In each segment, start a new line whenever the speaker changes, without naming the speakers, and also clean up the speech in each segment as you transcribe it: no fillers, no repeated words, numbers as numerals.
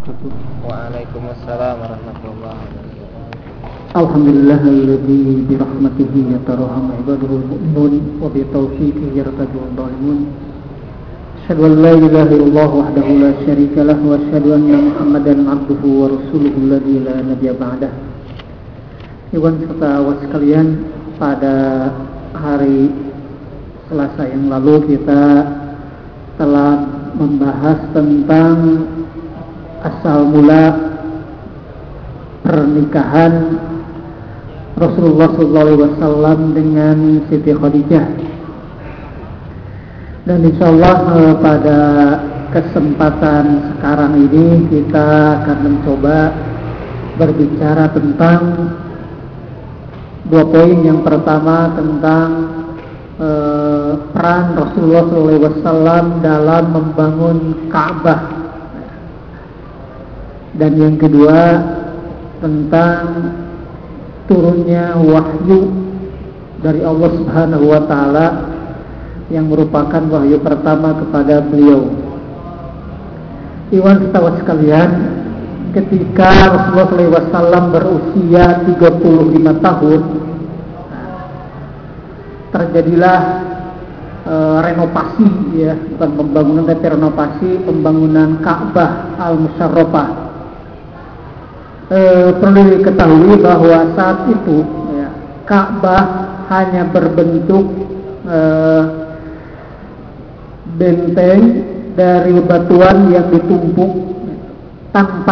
wabarakatuh.
Waalaikumsalam warahmatullahi wabarakatuh.
Alhamdulillahilladzi birahmatihi yatarhamu ibadul mu'minun wa bi taufiqihi yartajul dhalimun. Asyhadu an la ilaha illallah wahdahu la syarika lahu wa asyhadu anna Muhammadan abduhu wa rasuluhu alladzi la nabiyya ba'dah. Iwan serta awas sekalian, pada hari Selasa yang lalu kita telah membahas tentang asal mula pernikahan Rasulullah SAW dengan Siti Khadijah. Dan insyaallah pada kesempatan sekarang ini kita akan mencoba berbicara tentang dua poin. Yang pertama tentang peran Rasulullah SAW dalam membangun Ka'bah, dan yang kedua tentang turunnya wahyu dari Allah Subhanahu wa Ta'ala yang merupakan wahyu pertama kepada beliau. Iwan setawa sekalian, ketika Rasulullah SAW berusia 35 tahun, terjadilah renovasi, ya, bukan pembangunan tapi renovasi pembangunan Ka'bah Al-Musyarrafah. Perlu diketahui bahwa saat itu, ya, Ka'bah hanya berbentuk benteng dari batuan yang ditumpuk tanpa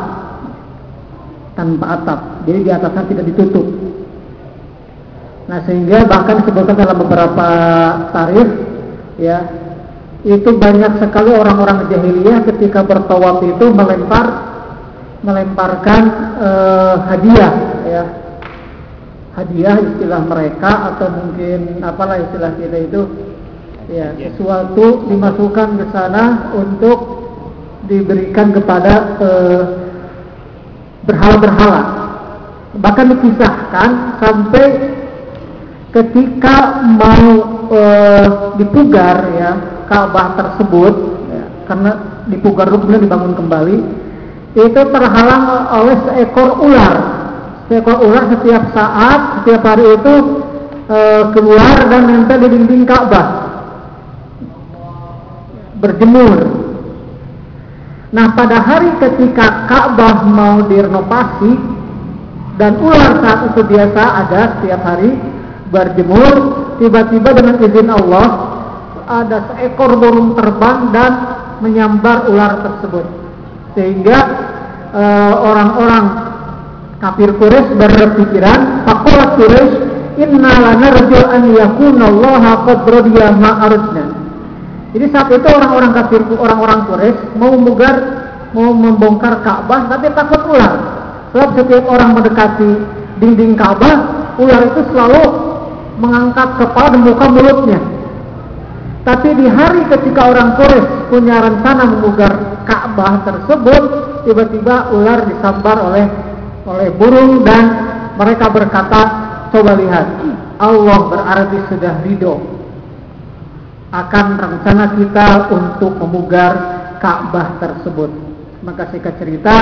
atap, jadi di atasnya tidak ditutup. Nah, sehingga bahkan disebutkan dalam beberapa tarikh, ya, itu banyak sekali orang-orang jahiliyah ketika bertawaf itu melemparkan hadiah, ya, hadiah istilah mereka, atau mungkin apalah istilah kita itu, ya, sesuatu dimasukkan ke sana untuk diberikan kepada berhala-berhala. Bahkan dikisahkan sampai ketika mau dipugar, ya, Ka'bah tersebut, ya, karena dipugar dulu kemudian dibangun kembali, itu terhalang oleh seekor ular. Seekor ular setiap saat, setiap hari itu keluar dan nempel di dinding Ka'bah, berjemur. Nah, pada hari ketika Ka'bah mau direnovasi dan ular saat itu biasa ada setiap hari berjemur, tiba-tiba dengan izin Allah ada seekor burung terbang dan menyambar ular tersebut, sehingga orang-orang kafir Quraisy berpikiran, faqalat Quraisy inna lanarju an yakuna Allah qad radiya ma aradna. Jadi saat itu orang-orang kafir, orang-orang Quraisy mau membongkar Ka'bah, tapi takut ular. Sebab setiap orang mendekati dinding Ka'bah, ular itu selalu mengangkat kepala dan buka mulutnya. Tapi di hari ketika orang Quraisy punya rencana memugar Ka'bah tersebut, tiba-tiba ular disambar oleh burung, dan mereka berkata, coba lihat, Allah berarti sudah ridho akan rencana kita untuk memugar Ka'bah tersebut. Maka singkat cerita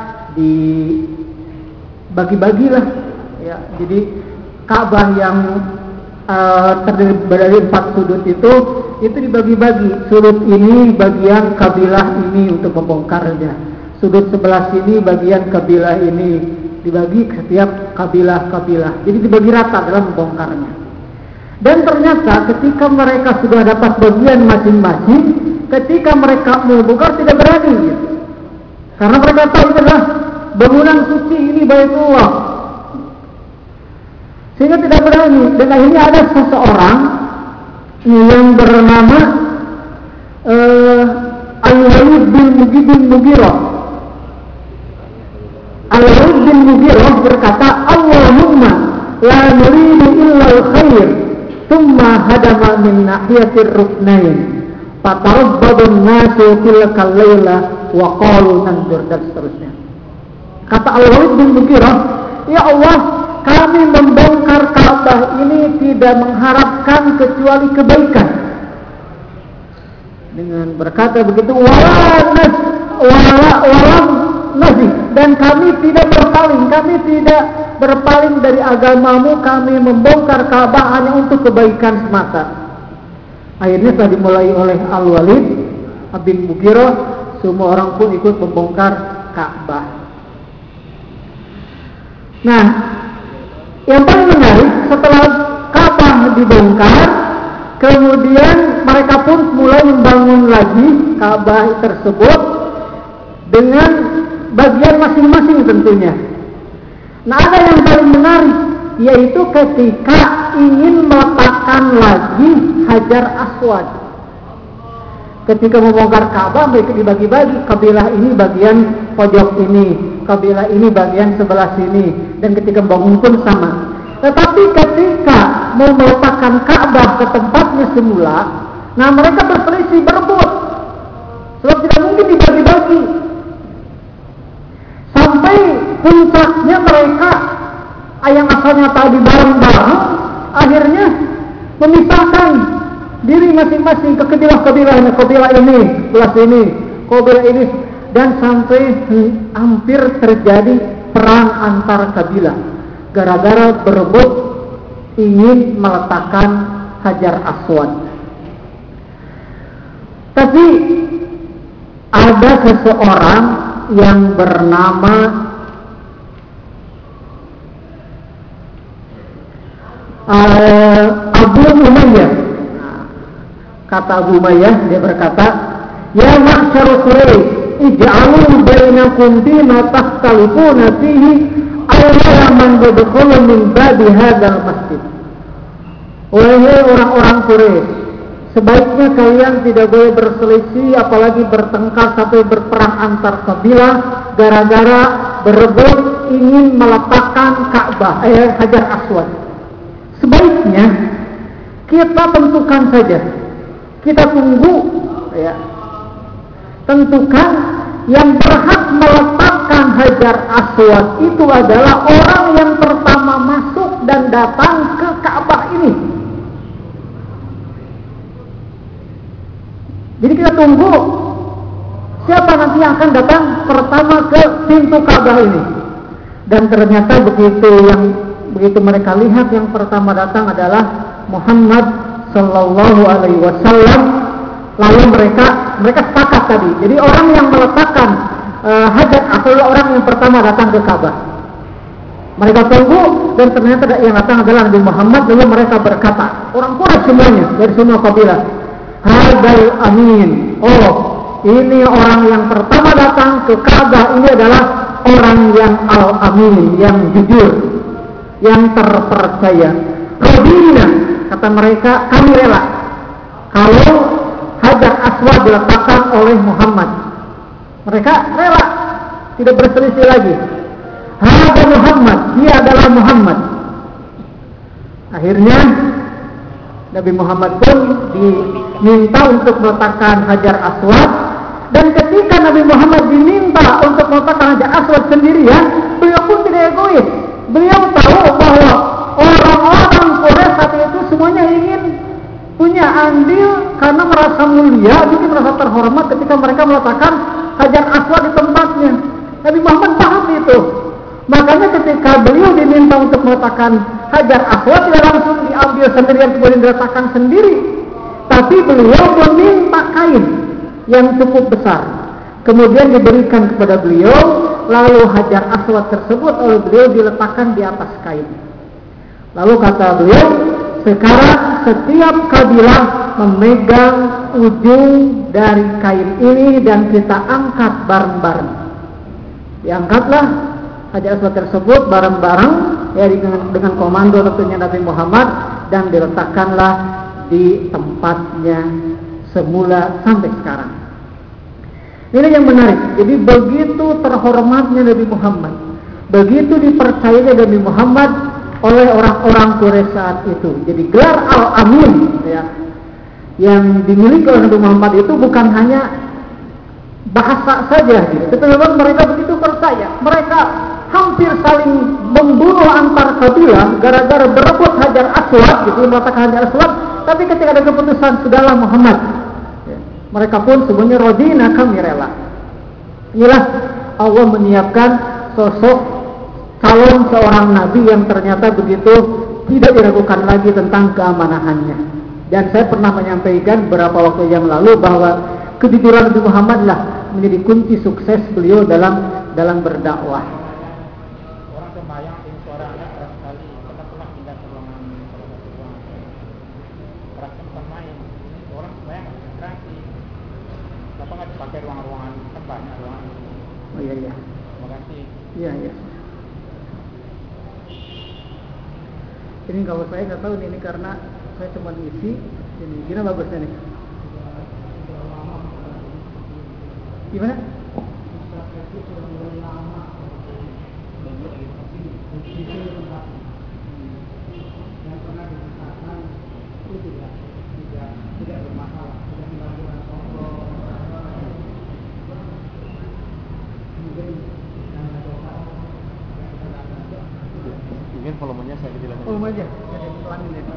dibagi-bagilah, ya. Jadi Ka'bah yang terdiri dari 4 sudut itu dibagi-bagi. Sudut ini bagian kabilah ini untuk membongkarnya. Sudut sebelah sini bagian kabilah ini, dibagi setiap kabilah-kabilah. Jadi dibagi rata dalam membongkarnya. Dan ternyata ketika mereka sudah dapat bagian masing-masing, ketika mereka mau bongkar tidak berani, gitu. Karena mereka tahu itu adalah bangunan suci, ini Baitullah, sehingga tidak berani. Dan akhirnya ada seseorang yang bernama Al-Walid bin Mughirah. Al-Walid bin Mughirah berkata, Allahumma la nuridu illa al-khair, thumma hadama min nahiyatir ruknain, fatarabbadun nasu tilkal layla wa qalu nanzur, dan seterusnya. Kata Al-Walid bin Mughirah, ya Allah, kami membongkar Ka'bah ini tidak mengharapkan kecuali kebaikan. Dengan berkata begitu, walam kami tidak berpaling dari agamamu, kami membongkar Ka'bah hanya untuk kebaikan semata. Akhirnya setelah dimulai oleh Al-Walid bin Mughirah, semua orang pun ikut membongkar Ka'bah. Nah, yang paling menarik, setelah Ka'bah dibongkar, kemudian mereka pun mulai membangun lagi Ka'bah tersebut dengan bagian masing-masing tentunya. Nah, ada yang paling menarik, yaitu ketika ingin meletakkan lagi Hajar Aswad. Ketika membongkar Ka'bah, mereka dibagi-bagi, kabilah ini bagian pojok ini, kabilah ini bagian sebelah sini, dan ketika bangun pun sama. Tetapi ketika mau meletakkan Ka'bah ke tempatnya semula, nah mereka berselisih, berebut, sebab tidak mungkin dibagi-bagi. Sampai puncaknya mereka yang asalnya tadi bareng-bareng, akhirnya memisahkan diri masing-masing ke kabilah-kabilahnya, kabilah ini, belah sini, kabilah ini, dan sampai hampir terjadi perang antar kabilah gara-gara berebut ingin meletakkan Hajar Aswad. Tapi ada seseorang yang bernama Abu Umayyah. Kata Abu Umayyah, dia berkata, "Ya ma'syar Quraisy, ij'alu bainakum bima takhtalifuna fihi awwala man yadkhulu min babi hadzal masjid." Wahai orang-orang Quraisy, sebaiknya kalian tidak boleh berselisih, apalagi bertengkar sampai berperang antar kabilah gara-gara berebut ingin meletakkan Ka'bah, Hajar Aswad. Sebaiknya kita tentukan saja, kita tunggu, ya, tentukan yang berhak meletakkan Hajar Aswad itu adalah orang yang pertama masuk dan datang ke Ka'bah ini. Jadi kita tunggu siapa nanti yang akan datang pertama ke pintu Ka'bah ini. Dan ternyata begitu mereka lihat yang pertama datang adalah Muhammad Sallallahu Alaihi Wasallam, lalu mereka sepakat tadi. Jadi orang yang meletakkan Hajar Aswad orang yang pertama datang ke Ka'bah. Mereka tunggu dan ternyata yang datang adalah Nabi Muhammad. Lalu mereka berkata, orang Quraisy semuanya dari semua kabilah, Hadzal Amin. Oh, ini orang yang pertama datang ke Ka'bah ini adalah orang yang Al-Amin, yang jujur, yang terpercaya. Radina, kata mereka, kami rela kalau Hajar Aswad diletakkan oleh Muhammad. Mereka rela, tidak berselisih lagi. Hada Muhammad, dia adalah Muhammad. Akhirnya Nabi Muhammad pun diminta untuk meletakkan Hajar Aswad. Dan ketika Nabi Muhammad diminta untuk meletakkan Hajar Aswad sendirian, beliau pun tidak egois. Beliau tahu bahwa orang-orang Quraisy saat itu semuanya ingin punya andil karena merasa mulia, mungkin merasa terhormat ketika mereka meletakkan Hajar Aswad di tempatnya. Nabi Muhammad paham itu. Makanya ketika beliau diminta untuk meletakkan Hajar Aswad, tidak langsung diambil sendirian kemudian diletakkan sendiri, tapi beliau meminta kain yang cukup besar, kemudian diberikan kepada beliau, lalu Hajar Aswad tersebut oleh beliau diletakkan di atas kain. Lalu kata beliau, sekarang setiap kabilah memegang ujung dari kain ini dan kita angkat bareng-bareng. Diangkatlah Hajar Aswad tersebut bareng-bareng, ya, dengan komando tentunya Nabi Muhammad, dan diletakkanlah di tempatnya semula sampai sekarang. Ini yang menarik. Jadi begitu terhormatnya Nabi Muhammad, begitu dipercayanya Nabi Muhammad oleh orang-orang Quraisy saat itu. Jadi gelar Al-Amin, ya, yang dimiliki oleh Nabi Muhammad itu bukan hanya bahasa saja, gitu. Tetapi memang mereka begitu percaya. Mereka hampir saling membunuh antar kabilah gara-gara berebut Hajar Aswad, gitu, meletakkan Hajar Aswad. Tapi ketika ada keputusan sudahlah Muhammad, ya, mereka pun semuanya rodina, kami rela. Inilah Allah menyiapkan sosok calon seorang nabi yang ternyata begitu tidak diragukan lagi tentang keamanahannya. Dan saya pernah menyampaikan beberapa waktu yang lalu bahwa kejujuran Nabi Muhammad lah menjadi kunci sukses beliau dalam berdakwah.
Orang sembahyang ini suara anak keras sekali, kita pernah pindah ke ruangan kerasnya bukan main. Orang sembahyang konsentrasi. Kenapa nggak dipakai ruangan-ruangan kan banyak ruangan?
Oh iya.
Terima kasih.
Iya. Ini kalau saya nggak tahu ini karena saya cuma isi ini. Gimana bagusnya nih? Gimana?
Tidak bermasalah. Mungkin volumenya saya kecil aja.
Volume aja. Jadi pelanin ya.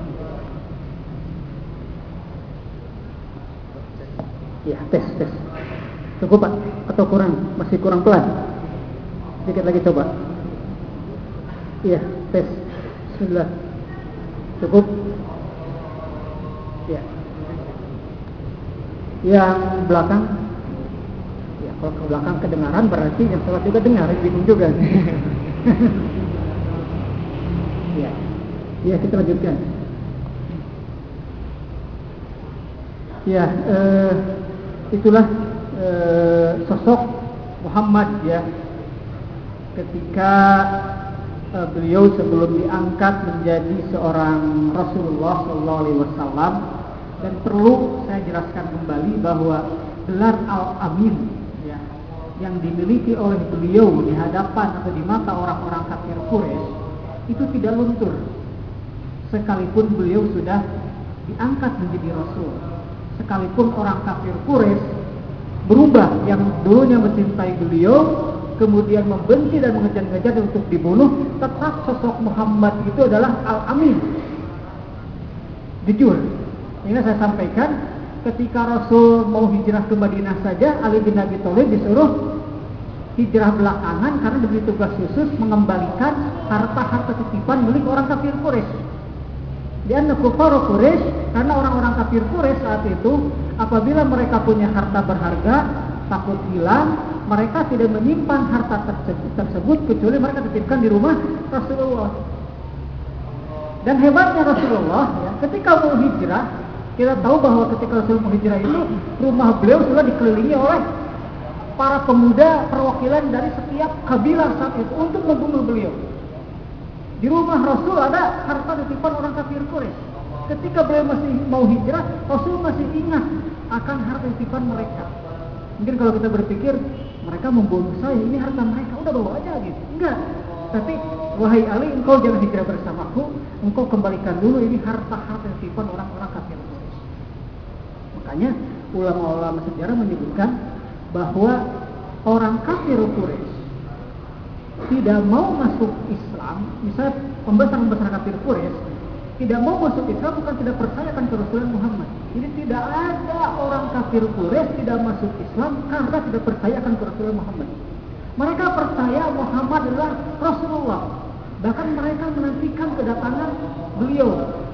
Ya, tes. Cukup Pak? Atau kurang? Masih kurang pelan? Sedikit lagi coba. Iya, tes. Bismillah. Cukup? Ya. Yang belakang? Ya, kalau ke belakang kedengaran berarti yang sholat juga dengar. Bingung juga. Ya, kita lanjutkan. Ya, itulah sosok Muhammad ya, ketika beliau sebelum diangkat menjadi seorang Rasulullah SAW. Dan perlu saya jelaskan kembali bahwa gelar Al-Amin ya, yang dimiliki oleh beliau di hadapan atau di mata orang-orang kafir Quraisy itu tidak luntur sekalipun beliau sudah diangkat menjadi Rasul. Sekalipun orang kafir Quraisy berubah, yang dulunya mencintai beliau kemudian membenci dan mengejar-ngejar untuk dibunuh, tetap sosok Muhammad itu adalah Al-Amin, jujur. Ini saya sampaikan, ketika Rasul mau hijrah ke Madinah saja, Ali bin Abi Thalib disuruh hijrah belakangan karena diberi tugas khusus mengembalikan harta-harta titipan milik orang kafir Quraisy. Dia kufar Quraisy, karena orang-orang kafir Quraisy saat itu apabila mereka punya harta berharga takut hilang, mereka tidak menyimpan harta tersebut kecuali mereka titipkan di rumah Rasulullah. Dan hebatnya Rasulullah ya, ketika mau hijrah, kita tahu bahwa ketika Rasul mau hijrah itu rumah beliau sudah dikelilingi oleh para pemuda perwakilan dari setiap kabilah saat itu untuk membunuh beliau. Di rumah Rasul ada harta titipan orang kafir Quraisy. Ketika beliau masih mau hijrah, Rasul masih ingat akan harta titipan mereka. Mungkin kalau kita berpikir mereka membunuh saya, ini harta mereka, udah bawa aja gitu. Enggak. Tapi wahai Ali, engkau jangan hijrah bersamaku, engkau kembalikan dulu ini harta-harta titipan orang-orang kafir Quraisy. Makanya ulama-ulama sejarah menyebutkan bahwa orang kafir Quraisy tidak mau masuk Islam, misalnya pembesar-pembesar kafir Quraisy tidak mau masuk Islam bukan tidak percaya akan Rasulullah Muhammad. Jadi tidak ada orang kafir Quraisy tidak masuk Islam karena tidak percaya akan Rasulullah Muhammad. Mereka percaya Muhammad adalah Rasulullah. Bahkan mereka menantikan kedatangan beliau.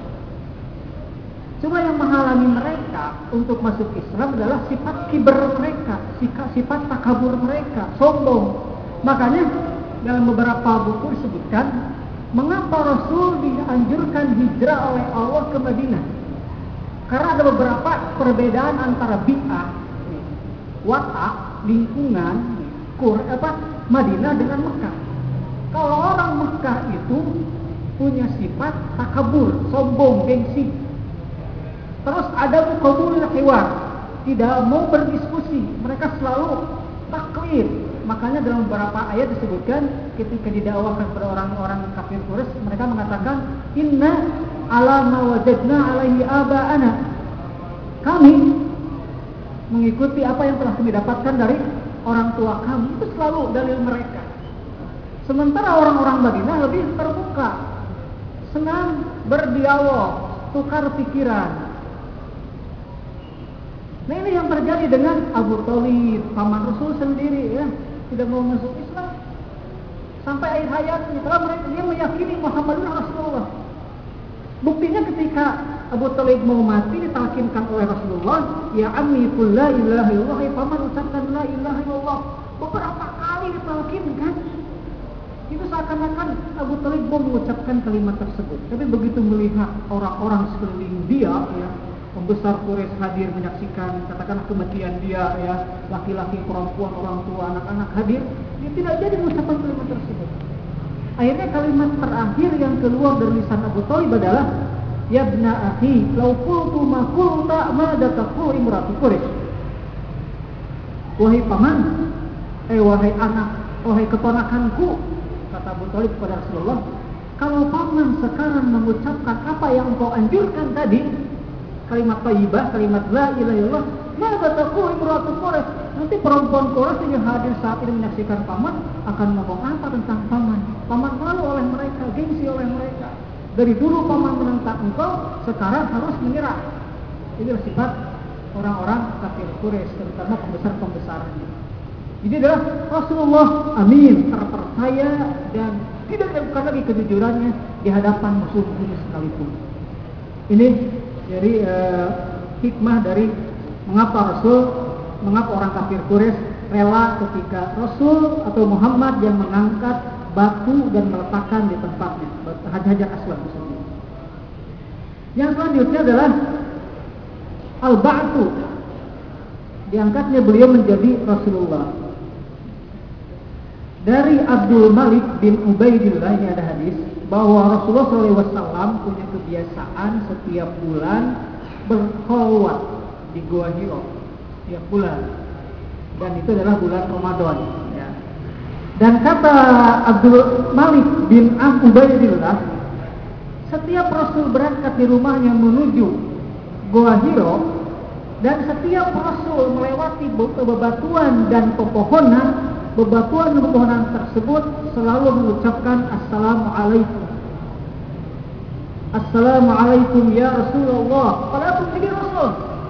Cuma yang menghalangi mereka untuk masuk Islam adalah sifat kiber mereka, sifat takabur mereka, sombong. Makanya dalam beberapa buku disebutkan mengapa Rasul dianjurkan hijrah oleh Allah ke Madinah. Karena ada beberapa perbedaan antara bi'ah, watak, lingkungan, Madinah dengan Mekah. Kalau orang Mekah itu punya sifat takabur, sombong, gengsi. Terus ada qabulul hiwar, tidak mau berdiskusi, mereka selalu taklid. Makanya dalam beberapa ayat disebutkan ketika didakwahkan kepada orang-orang kafir Quraisy, mereka mengatakan inna ala ma wajadna alaihi aba'ana. Kami mengikuti apa yang telah kami dapatkan dari orang tua kami. Itu selalu dalil mereka. Sementara orang-orang Madinah lebih terbuka, senang berdialog, tukar pikiran. Nah ini yang terjadi dengan Abu Thalib, paman Rasul sendiri ya, tidak mau masuk Islam. sampai akhir hayatnya, karena dia meyakini Muhammadun Rasulullah. Buktinya ketika Abu Thalib mau mati ditalkinkan oleh Rasulullah, ya ammi qul la ilaha illallah, paman ucapkan la ilaha illallah. Beberapa kali ditalkinkan. Itu seakan-akan Abu Thalib mau mengucapkan kalimat tersebut. Tapi begitu melihat orang-orang sekeliling dia, ya, pembesar Quraisy hadir menyaksikan, katakanlah kematian dia, ya, laki-laki, perempuan, orang tua, anak-anak hadir, dia tidak jadi mengucapkan kalimat tersebut. Akhirnya kalimat terakhir yang keluar dari lisan Abu Thalib adalah, ya ibna akhi, law qultu ma qulta ma dataqu imratu Quraisy. Wahai paman, wahai anak, wahai keponakanku, kata Abu Thalib kepada Rasulullah, kalau paman sekarang mengucapkan apa yang engkau anjurkan tadi, kalimat thayyibah, kalimat la ilaha illallah, maka taqul imratu Quraisy, nanti perempuan Quraisy yang hadir saat ini menyaksikan paman akan ngomong apa tentang paman? Paman malu oleh mereka, gengsi oleh mereka. Dari dulu paman menentang engkau, sekarang harus menyerah. Ini sifat orang-orang kafir Quraisy, terutama pembesar-pembesarnya. Ini adalah Rasulullah amin, terpercaya dan tidak diragukan lagi kejujurannya di hadapan musuh-musuh sekalipun. Ini jadi hikmah dari mengapa orang kafir Quraisy rela ketika Rasul atau Muhammad yang mengangkat batu dan meletakkan di tempatnya, Hajar Aswad misalnya. Yang selanjutnya adalah al-ba'tu, diangkatnya beliau menjadi Rasulullah. Dari Abdul Malik bin Ubaidillah ini ada hadis bahwa Rasulullah SAW punya kebiasaan setiap bulan berkholwat di Gua Hiro setiap bulan, dan itu adalah bulan Ramadan, ya. Dan kata Abdul Malik bin Ubaidillah, setiap Rasul berangkat di rumahnya menuju Gua Hiro, dan setiap Rasul melewati bebatuan dan pepohonan, bebatuan tersebut selalu mengucapkan Assalamualaikum. Assalamualaikum ya Rasulullah. Padahal itu jadi Rasul.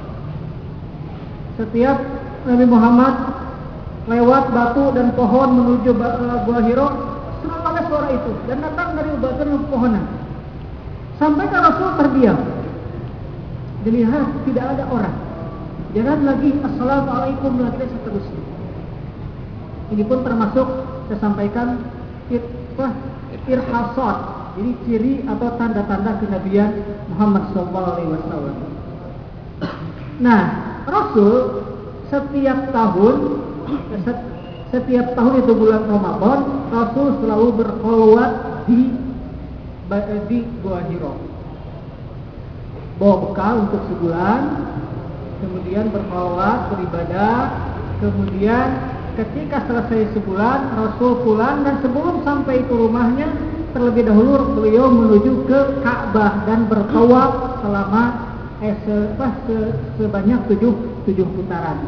Setiap Nabi Muhammad lewat batu dan pohon menuju Gua Hiro, selalu ada suara itu dan datang dari bebatuan dan pepohonan. Sampai ke Rasul terdiam. Dilihat tidak ada orang. Jangan lagi Assalamualaikum lagi dan seterusnya. Ini pun termasuk saya sampaikan irhasat, jadi ciri atau tanda-tanda kenabian Muhammad SAW. Nah, Rasul setiap tahun itu bulan Ramadan, Rasul selalu berkholwat di Gua Hiro. Bawa bekal untuk sebulan, kemudian berkholwat, beribadah, kemudian ketika selesai sebulan, Rasul pulang, dan sebelum sampai ke rumahnya, terlebih dahulu beliau menuju ke Ka'bah dan bertawaf selama sebanyak 7 putaran.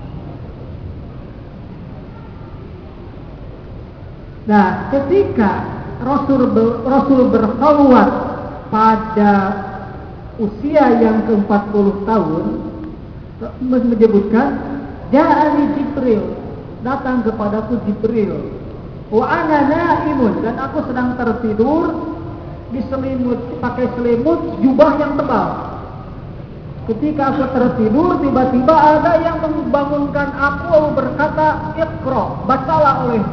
Nah, ketika Rasul berkholwat pada usia yang ke-40 tahun, menyebutkan Ja'ani Jibril, datang kepadaku Jibril, wa ana naimun, dan aku sedang tertidur pakai selimut jubah yang tebal. Ketika aku tertidur, tiba-tiba ada yang membangunkan aku lalu berkata, Iqra, bacalah olehmu.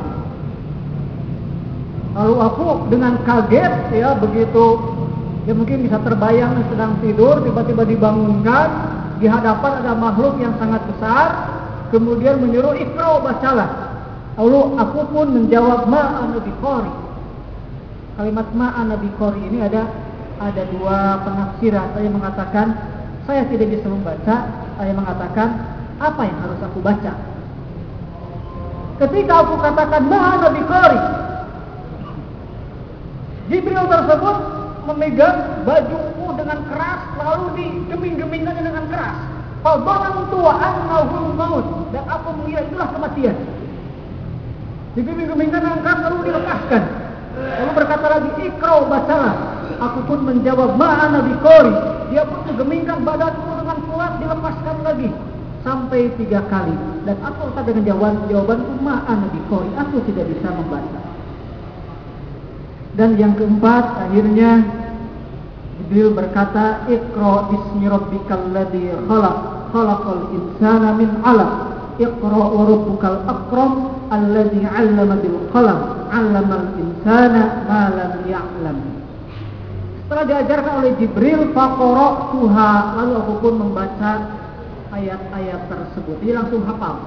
Lalu aku dengan kaget, ya, begitu ya mungkin bisa terbayang sedang tidur, tiba-tiba dibangunkan, di hadapan ada makhluk yang sangat besar, kemudian menyuruh Iqra, bacalah. Lalu aku pun menjawab ma'ana biqari. Kalimat ma'ana biqari ini ada dua penafsiran. Ada yang mengatakan saya tidak bisa membaca, ada yang mengatakan apa yang harus aku baca. Ketika aku katakan ma'ana biqari, Jibril tersebut memegang bajuku dengan keras, lalu digeming-gemingkannya dengan keras. Fadhanantu wa annahu maut, dan aku mengira itulah kematian. Digeming-gemingkan dengan keras lalu dilepaskan. Lalu berkata lagi, Iqra, bacalah. Aku pun menjawab ma'ana biqari. Dia pun menggemingkan badanku dengan kuat, dilepaskan lagi sampai 3 kali. Dan aku dengan jawabanku ma'ana biqari, aku tidak bisa membaca. Dan yang keempat, akhirnya Jibril berkata, Iqra bismi rabbikal ladzi khalaq, khalaqal insana min 'alaq, Iqra wa rabbukal akram alladzi 'allama bil qalam, 'allamal insana ma lam ya'lam. Setelah diajarkan oleh Jibril, faqara'tuha, lalu aku pun membaca ayat-ayat tersebut. Dia langsung hafal.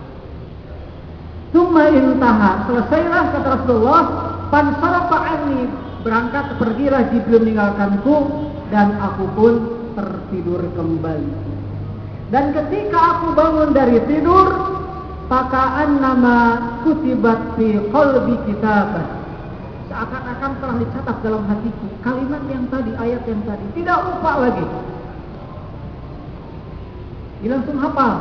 Tsumma intaha, selesailah kata Rasulullah, fansarafa anni, berangkat pergilah Jibril meninggalkanku dan aku pun tertidur kembali. Dan ketika aku bangun dari tidur, paka'an nama kutibat fi qalbi kitabah, seakan-akan telah dicatat dalam hatiku kalimat yang tadi, ayat yang tadi, tidak lupa lagi. Dia langsung hafal.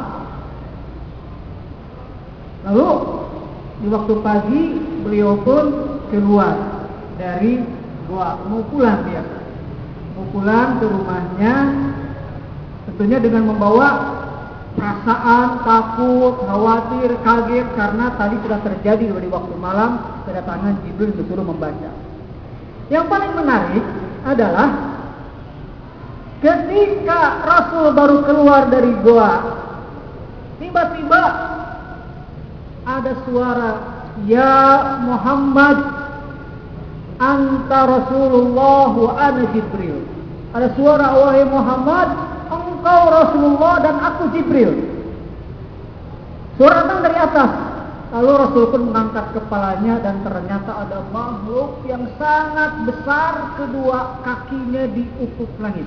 Lalu di waktu pagi beliau pun keluar dari gua, mau pulang dia, mau pulang ke rumahnya, tentunya dengan membawa perasaan takut, khawatir, kaget karena tadi sudah terjadi di waktu malam kedatangan Jibril disuruh membaca. Yang paling menarik adalah ketika Rasul baru keluar dari gua, tiba-tiba ada suara, ya Muhammad, anta Rasulullah wa ana Jibril. Ada suara, wahai Muhammad, engkau Rasulullah dan aku Jibril. Suara datang dari atas. Lalu Rasul pun mengangkat kepalanya dan ternyata ada makhluk yang sangat besar, kedua kakinya di ufuk langit.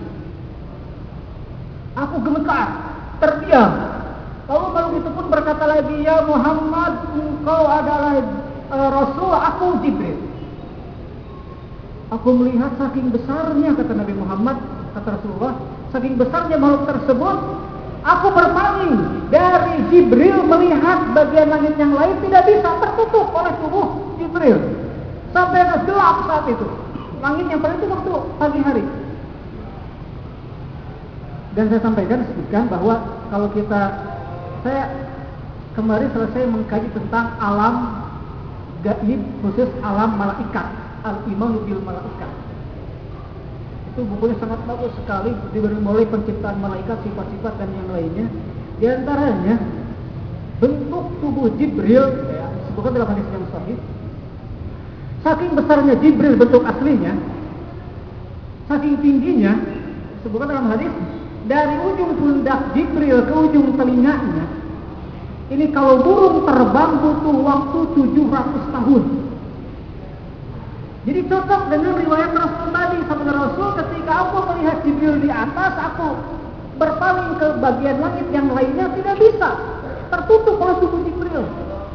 Aku gemetar, terdiam. Lalu makhluk itu pun berkata lagi, ya Muhammad, engkau adalah Rasul, aku Jibril. Aku melihat saking besarnya, kata Nabi Muhammad, kata Rasulullah, saking besarnya makhluk tersebut, aku berpaling dari Jibril melihat bagian langit yang lain, tidak bisa, tertutup oleh tubuh Jibril. Sampai gelap saat itu. Langit yang paling itu waktu pagi hari. Dan saya sampaikan, sebutkan bahwa kalau saya kemarin selesai mengkaji tentang alam gaib, khusus alam malaikat, al-imanu bil malaikat. Itu bukunya sangat bagus sekali, dari mulai penciptaan malaikat, sifat-sifat dan yang lainnya. Di antaranya bentuk tubuh Jibril, ya, disebutkan dalam hadis yang sahih. Saking besarnya Jibril bentuk aslinya, saking tingginya, disebutkan dalam hadis, dari ujung pundak Jibril ke ujung telinganya, ini kalau burung terbang butuh waktu 700 tahun. Jadi cocok dengan riwayat Rasul tadi. Sabda Rasul, ketika aku melihat Jibril di atas, aku berpaling ke bagian langit yang lainnya, tidak bisa, tertutup oleh tubuh Jibril.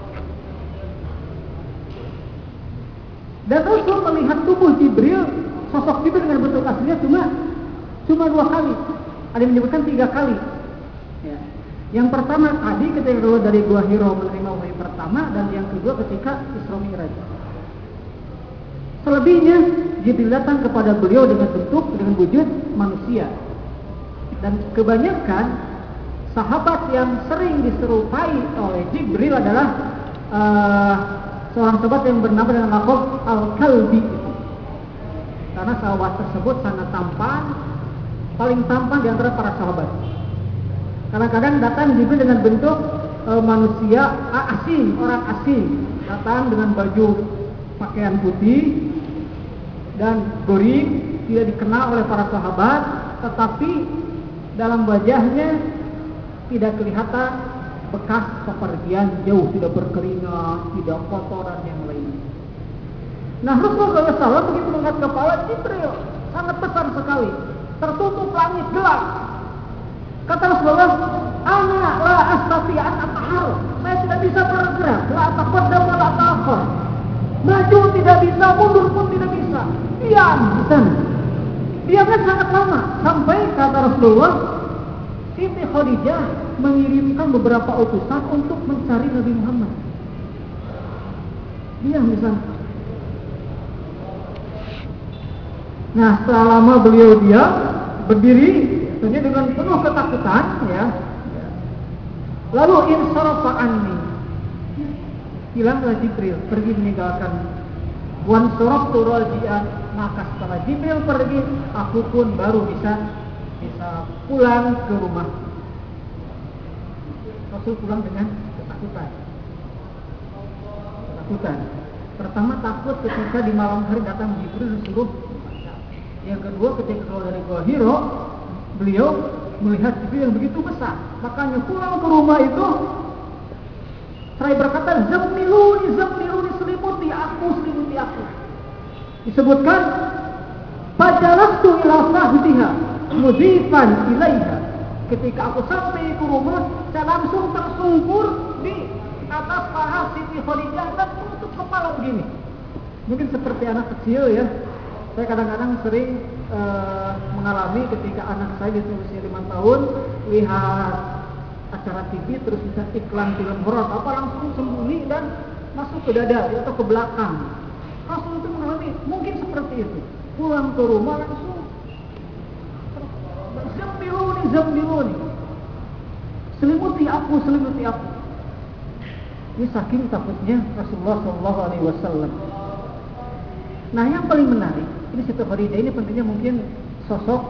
Dan Rasul melihat tubuh Jibril, sosok Jibril dengan bentuk aslinya cuma 2 kali. Ada yang menyebutkan 3 kali. Ya. Yang pertama tadi ketika keluar dari Gua Hira menerima wahyu pertama, dan yang kedua ketika Isra Mi'raj. Selebihnya Jibril datang kepada beliau dengan wujud manusia. Dan kebanyakan sahabat yang sering diserupai oleh Jibril adalah seorang sahabat yang bernama dengan laqab Al-Kalbi. Karena sahabat tersebut sangat tampan, paling tampan di antara para sahabat. Kadang-kadang datang Jibril dengan bentuk manusia asing, orang asing, datang dengan baju pakaian putih dan gori, tidak dikenal oleh para sahabat, tetapi dalam wajahnya tidak kelihatan bekas pepergian jauh, tidak berkeringat, tidak kotor dan yang lainnya. Nah, Rasulullah SAW begitu mengangkat kepala, Jibril sangat besar sekali, tertutup langit gelap. Kata Rasulullah, ana la astati an atahar, saya tidak bisa bergerak, la taqaddam wa la ta'akhir, maju tidak bisa, mundur pun tidak bisa, diam di sana. Diamnya sangat lama, sampai kata Rasulullah, Siti Khadijah mengirimkan beberapa utusan untuk mencari Nabi Muhammad. Diam di sana. Nah, setelah lama beliau diam, berdiri, tentunya dengan penuh ketakutan, ya. Lalu insarafa anni, hilanglah Jibril, pergi meninggalkan Wan sorab turaljian, maka setelah Jibril pergi, aku pun baru bisa pulang ke rumah. Rasul pulang dengan ketakutan. Pertama takut ketika di malam hari datang Jibril disuruh. Yang kedua ketika keluar dari Gua Hiro, beliau melihat Jibril yang begitu besar. Makanya pulang ke rumah itu saya berkata, zammiluni, selimuti aku. Disebutkan, fajalastu ila sahbiha, mudhifan ilaiha. Ketika aku sampai ke rumah, saya langsung tersungkur di atas paha Siti Khadijah dan tutup kepala begini. Mungkin seperti anak kecil ya. Saya kadang-kadang sering mengalami ketika anak saya di usia 5 tahun lihat acara TV terus bisa iklan film horor apa langsung sembunyi dan masuk ke dada atau ke belakang. Langsung itu mengalami mungkin seperti itu. Pulang ke rumah langsung zammiluni. Selimuti aku. Ini saking takutnya Rasulullah SAW. Nah, yang paling menarik ini Siti Khadijah ini pentingnya mungkin sosok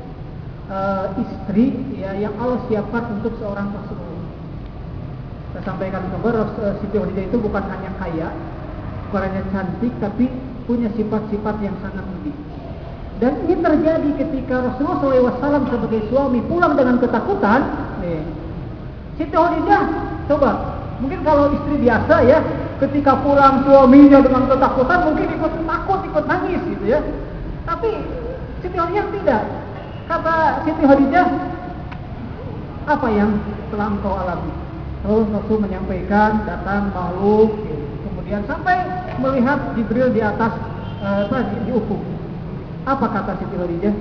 istri ya yang Allah siapkan untuk seorang Rasulullah. Saya sampaikan kabar Siti Khadijah itu bukan hanya kaya, bukan hanya cantik, tapi punya sifat-sifat yang sangat lebih. Dan ini terjadi ketika Rasulullah SAW sebagai suami pulang dengan ketakutan. Siti Khadijah, coba, mungkin kalau istri biasa ya, ketika pulang suaminya dengan ketakutan mungkin ikut takut, ikut nangis gitu ya. Tapi Siti Khadijah tidak. Kata Siti Khadijah, apa yang telah engkau alami? Lalu Rasul menyampaikan datang makhluk, kemudian sampai melihat Jibril di atas di ufuk. Apa kata Siti Khadijah?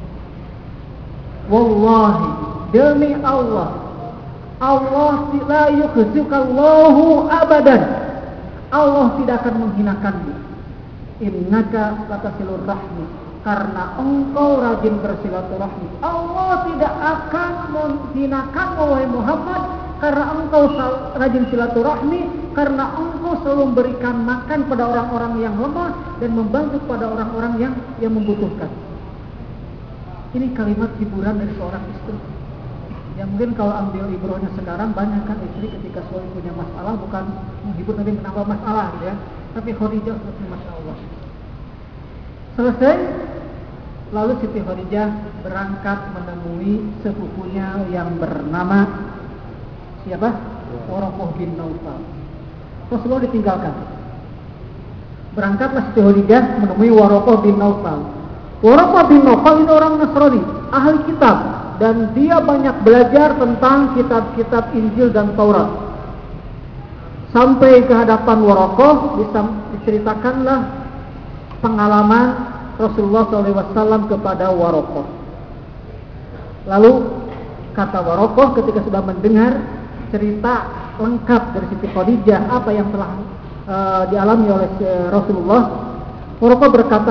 Wallahi, demi Allah, la yukhzikallahu abadan. Allah tidak akan menghinakanmu. Innaka latasilur rahmi, karena engkau rajin bersilaturahmi. Allah tidak akan menghinakanmu wahai Muhammad karena engkau rajin silaturahmi, karena engkau selalu memberikan makan pada orang-orang yang lemah dan membantu pada orang-orang yang membutuhkan. Ini kalimat hiburan dari seorang istri. Ya mungkin kalau ambil ibrahnya sekarang banyak kan istri ketika suami punya masalah bukan menghibur tapi menambah masalah gitu ya. Tapi Khadijah seperti Masya Allah. Selesai, lalu Siti Khadijah berangkat menemui sepupunya yang bernama siapa? Waraqah bin Naufal. Rasulullah ditinggalkan. Berangkatlah Siti Khadijah menemui Waraqah bin Naufal. Waraqah bin Naufal ini orang Nasrani, ahli kitab, dan dia banyak belajar tentang kitab-kitab Injil dan Taurat. Sampai ke hadapan Waraqah diceritakanlah pengalaman Rasulullah SAW kepada Waraqah. Lalu kata Waraqah ketika sudah mendengar cerita lengkap dari Siti Khadijah apa yang telah dialami oleh Rasulullah, Waraqah berkata,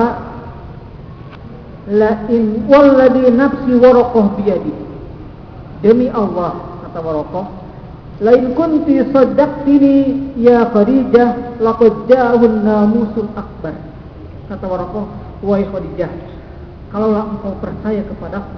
la in walladhi nafsi Waraqah biyadi, demi Allah, kata Waraqah, la in kunti saddaqtini ya Khadijah laqad ja'ahun namusul akbar. Kata Waraqah, wahai Khadijah, kalaulah engkau percaya kepadaku,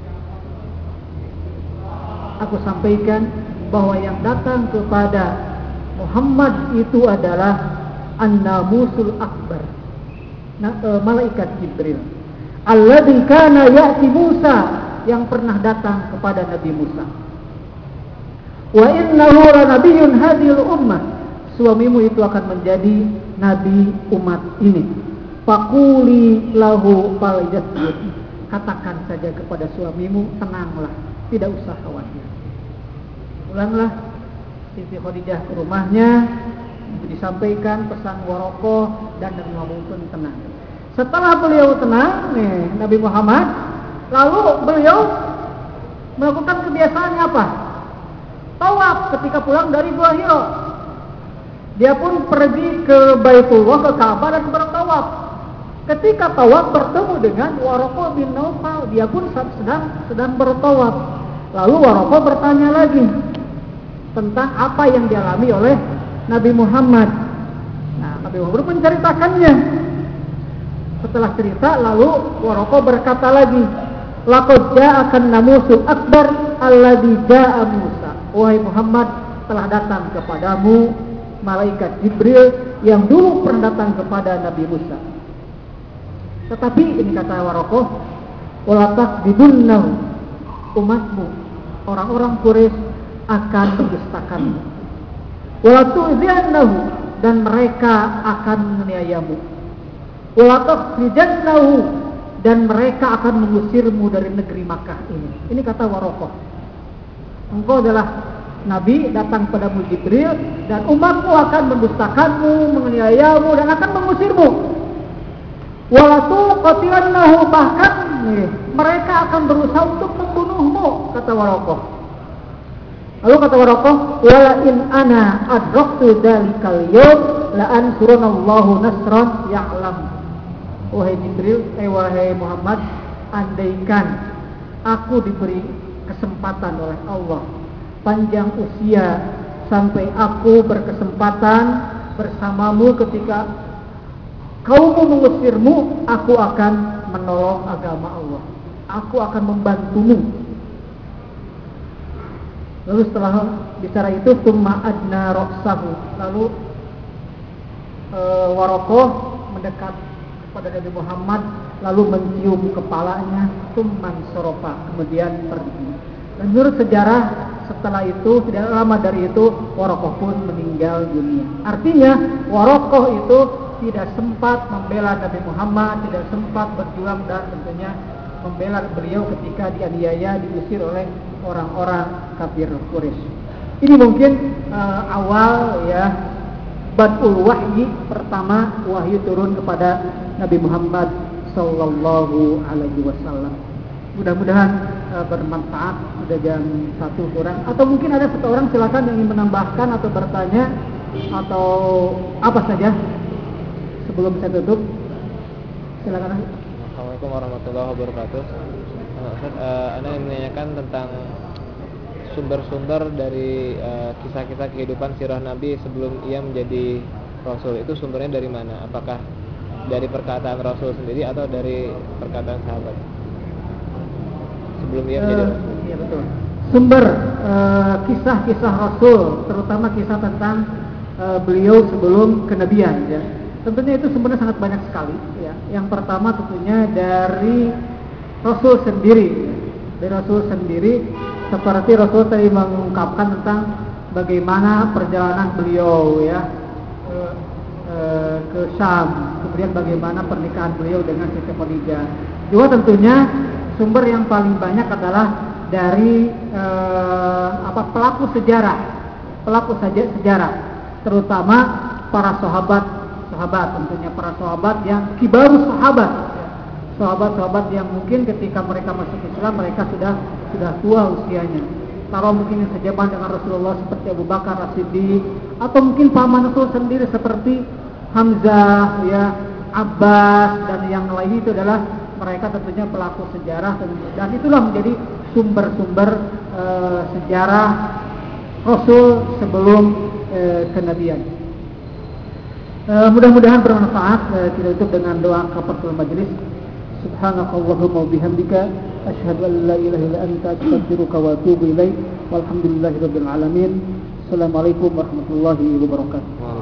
aku sampaikan bahwa yang datang kepada Muhammad itu adalah an-namusul akbar, malaikat Jibril, alladzi kana ya'ti Musa, yang pernah datang kepada Nabi Musa. Wa innahu lanabiyyun hadhil ummah, suamimu itu akan menjadi nabi umat ini. Faquli lahu falyasjud, katakan saja kepada suamimu, tenanglah, tidak usah khawatir. Pulanglah Siti Khadijah ke rumahnya, disampaikan pesan Waraqah dan Nabi Muhammad pun tenang. Setelah beliau tenang, Nabi Muhammad, lalu beliau melakukan kebiasaannya apa? Tawaf ketika pulang dari Gua Hiro. Dia pun pergi ke Baitullah, ke Ka'bah dan bertawaf. Ketika tawaf bertemu dengan Waraqah bin Naufal, dia pun sedang bertawaf. Lalu Waraqah bertanya lagi tentang apa yang dialami oleh Nabi Muhammad. Nah, maka Nabi Muhammad menceritakannya. Setelah cerita, lalu Waraqah berkata lagi, laqad ja'akan namusul akbar alladzi ja'a Musa. Wahai Muhammad, telah datang kepadamu malaikat Jibril yang dulu pernah datang kepada Nabi Musa. Tetapi ini kata Waraqah, wala takdibunnahu, umatmu, orang-orang Quraisy akan mendustakanmu. Wala tu'ziannahu, dan mereka akan menganiayamu. Wala takhrijannahu, dan mereka akan mengusirmu dari negeri Makkah ini. Ini kata Waraqah. Engkau adalah Nabi, datang padamu Jibril, dan umatmu akan mendustakanmu, menganiayamu, dan akan mengusirmu. Walatu qatilannahu, bahkan mereka akan berusaha untuk membunuhmu, kata Waraqah. Lalu kata Waraqah, wala in ana adraktu dzalikal yawm la ansurunallahu nasran ya'lam. Wahai Jibril, wahai Muhammad, andaikan aku diberi kesempatan oleh Allah panjang usia sampai aku berkesempatan bersamamu ketika kaummu mengusirmu, aku akan menolong agama Allah. Aku akan membantumu. Lalu setelah bicara itu, summa adna ra'sahu, lalu Waraqah mendekat kepada Nabi Muhammad, lalu mencium kepalanya, summan sorofa, kemudian pergi. Dan menurut sejarah, setelah itu tidak lama dari itu Waraqah pun meninggal dunia. Artinya Waraqah itu tidak sempat membela Nabi Muhammad, tidak sempat berjuang dan tentunya membela beliau ketika dianiaya, diusir oleh orang-orang kafir Quraisy. Ini mungkin awal ya Badul Wahyi, pertama wahyu turun kepada Nabi Muhammad sallallahu alaihi wasallam. Mudah-mudahan bermanfaat. Sudah jam 1 kurang, atau mungkin ada satu orang silakan yang ingin menambahkan atau bertanya atau apa saja sebelum saya tutup. Silakan.
Assalamualaikum warahmatullahi wabarakatuh. Anda ingin menanyakan tentang sumber-sumber dari kisah-kisah kehidupan sirah Nabi sebelum ia menjadi Rasul. Itu sumbernya dari mana? Apakah dari perkataan Rasul sendiri atau dari perkataan sahabat sebelum ia menjadi Rasul?
Iya betul. Sumber kisah-kisah Rasul, terutama kisah tentang beliau sebelum kenabian ya. Tentunya itu sumbernya sangat banyak sekali ya. Yang pertama tentunya dari Rasul sendiri ya. Dari Rasul sendiri, seperti Rasul tadi mengungkapkan tentang bagaimana perjalanan beliau ya ke Syam, kemudian bagaimana pernikahan beliau dengan Siti Khadijah. Juga tentunya sumber yang paling banyak adalah dari pelaku sejarah, terutama para sahabat, tentunya para sahabat yang kibarus sahabat yang mungkin ketika mereka masuk Islam mereka sudah tua usianya. Kalau mungkin yang sejaman dengan Rasulullah seperti Abu Bakar As-Siddiq, atau mungkin paman Rasul sendiri seperti Hamzah, ya, Abbas dan yang lain, itu adalah mereka tentunya pelaku sejarah, dan itulah menjadi sumber-sumber sejarah Rasul sebelum kenabian. Mudah-mudahan bermanfaat. Kita tutup dengan doa kafaratul majelis. Subhanakallahumma wa bihamdika asyhadu an la ilaha illa anta astaghfiruka wa atubu ilaik. Walhamdulillahirabbil alamin. Assalamualaikum warahmatullahi wabarakatuh.